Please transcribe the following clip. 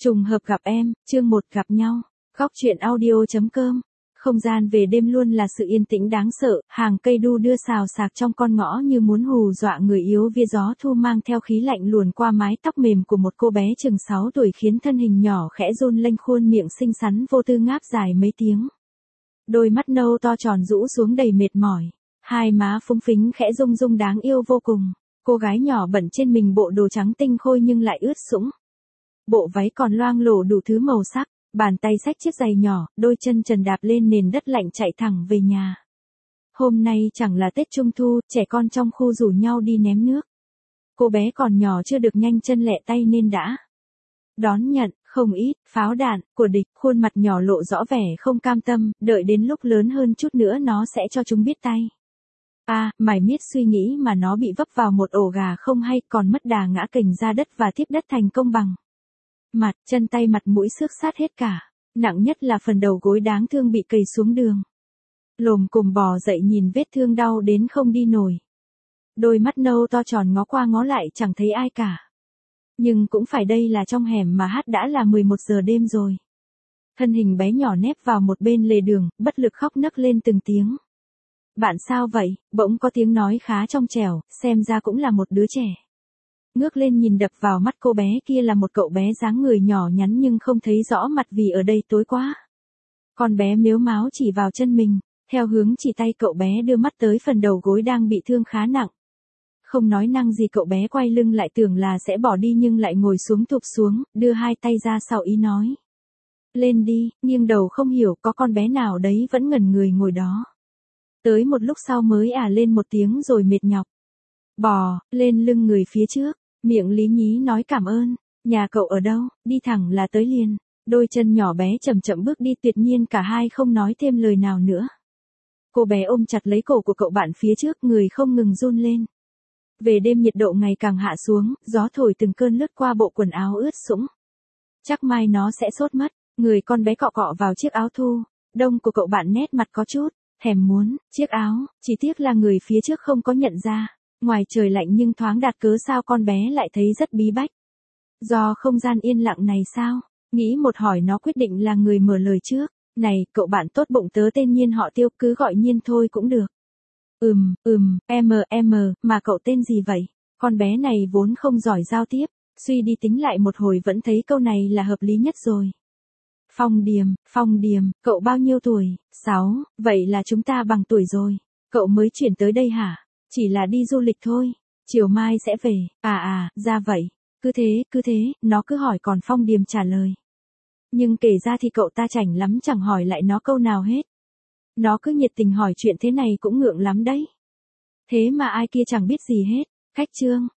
Trùng hợp gặp em, chương 1 gặp nhau. Góc truyện audio.com. Không gian về đêm luôn là sự yên tĩnh đáng sợ, hàng cây đu đưa xào xạc trong con ngõ như muốn hù dọa người yếu vía gió thu mang theo khí lạnh luồn qua mái tóc mềm của một cô bé chừng 6 tuổi khiến thân hình nhỏ khẽ run lênh khuôn miệng xinh xắn vô tư ngáp dài mấy tiếng. Đôi mắt nâu to tròn rũ xuống đầy mệt mỏi, hai má phúng phính khẽ rung rung đáng yêu vô cùng. Cô gái nhỏ bận trên mình bộ đồ trắng tinh khôi nhưng lại ướt sũng. Bộ váy còn loang lổ đủ thứ màu sắc, bàn tay xách chiếc giày nhỏ, đôi chân trần đạp lên nền đất lạnh chạy thẳng về nhà. Hôm nay chẳng là Tết Trung Thu, trẻ con trong khu rủ nhau đi ném nước. Cô bé còn nhỏ chưa được nhanh chân lẹ tay nên đã đón nhận không ít pháo đạn của địch, khuôn mặt nhỏ lộ rõ vẻ không cam tâm, đợi đến lúc lớn hơn chút nữa nó sẽ cho chúng biết tay. Mải miết suy nghĩ mà nó bị vấp vào một ổ gà không hay, còn mất đà ngã kềnh ra đất và tiếp đất thành công bằng. Mặt, chân tay mặt mũi xước sát hết cả. Nặng nhất là phần đầu gối đáng thương bị cầy xuống đường. Lồm cồm bò dậy nhìn vết thương đau đến không đi nổi. Đôi mắt nâu to tròn ngó qua ngó lại chẳng thấy ai cả. Nhưng cũng phải, đây là trong hẻm mà đã là 11 giờ đêm rồi. Thân hình bé nhỏ nép vào một bên lề đường, bất lực khóc nấc lên từng tiếng. Bạn sao vậy? Bỗng có tiếng nói khá trong trẻo, xem ra cũng là một đứa trẻ. Ngước lên nhìn, đập vào mắt cô bé kia là một cậu bé dáng người nhỏ nhắn nhưng không thấy rõ mặt vì ở đây tối quá. Con bé mếu máo chỉ vào chân mình, theo hướng chỉ tay cậu bé đưa mắt tới phần đầu gối đang bị thương khá nặng. Không nói năng gì cậu bé quay lưng lại tưởng là sẽ bỏ đi nhưng lại ngồi xuống thụp xuống, đưa hai tay ra sau ý nói. Lên đi, nghiêng đầu không hiểu có con bé nào đấy vẫn ngẩn người ngồi đó. Tới một lúc sau mới lên một tiếng rồi mệt nhọc. Bò lên lưng người phía trước, miệng lý nhí nói cảm ơn. Nhà cậu ở đâu? Đi thẳng là tới liền. Đôi chân nhỏ bé chậm chậm bước đi, tuyệt nhiên cả hai không nói thêm lời nào nữa. Cô bé ôm chặt lấy cổ của cậu bạn phía trước, người không ngừng run lên. Về đêm nhiệt độ ngày càng hạ xuống, gió thổi từng cơn lướt qua bộ quần áo ướt sũng. Chắc mai nó sẽ sốt mất. Người con bé cọ cọ vào chiếc áo thu đông của cậu bạn, nét mặt có chút thèm muốn chiếc áo, chỉ tiếc là người phía trước không có nhận ra. Ngoài trời lạnh nhưng thoáng đạt, cớ sao con bé lại thấy rất bí bách. Do không gian yên lặng này sao? Nghĩ một hỏi nó quyết định là người mở lời trước. Này, cậu bạn tốt bụng, tớ tên Nhiên họ Tiêu, cứ gọi Nhiên thôi cũng được. Mà cậu tên gì vậy? Con bé này vốn không giỏi giao tiếp, suy đi tính lại một hồi vẫn thấy câu này là hợp lý nhất rồi. Phong Điềm, cậu bao nhiêu tuổi? 6, vậy là chúng ta bằng tuổi rồi. Cậu mới chuyển tới đây hả? Chỉ là đi du lịch thôi, chiều mai sẽ về. Ra vậy. Cứ thế, nó cứ hỏi còn Phong Điềm trả lời. Nhưng kể ra thì cậu ta chảnh lắm, chẳng hỏi lại nó câu nào hết. Nó cứ nhiệt tình hỏi chuyện thế này cũng ngượng lắm đấy. Thế mà ai kia chẳng biết gì hết. Khách trương,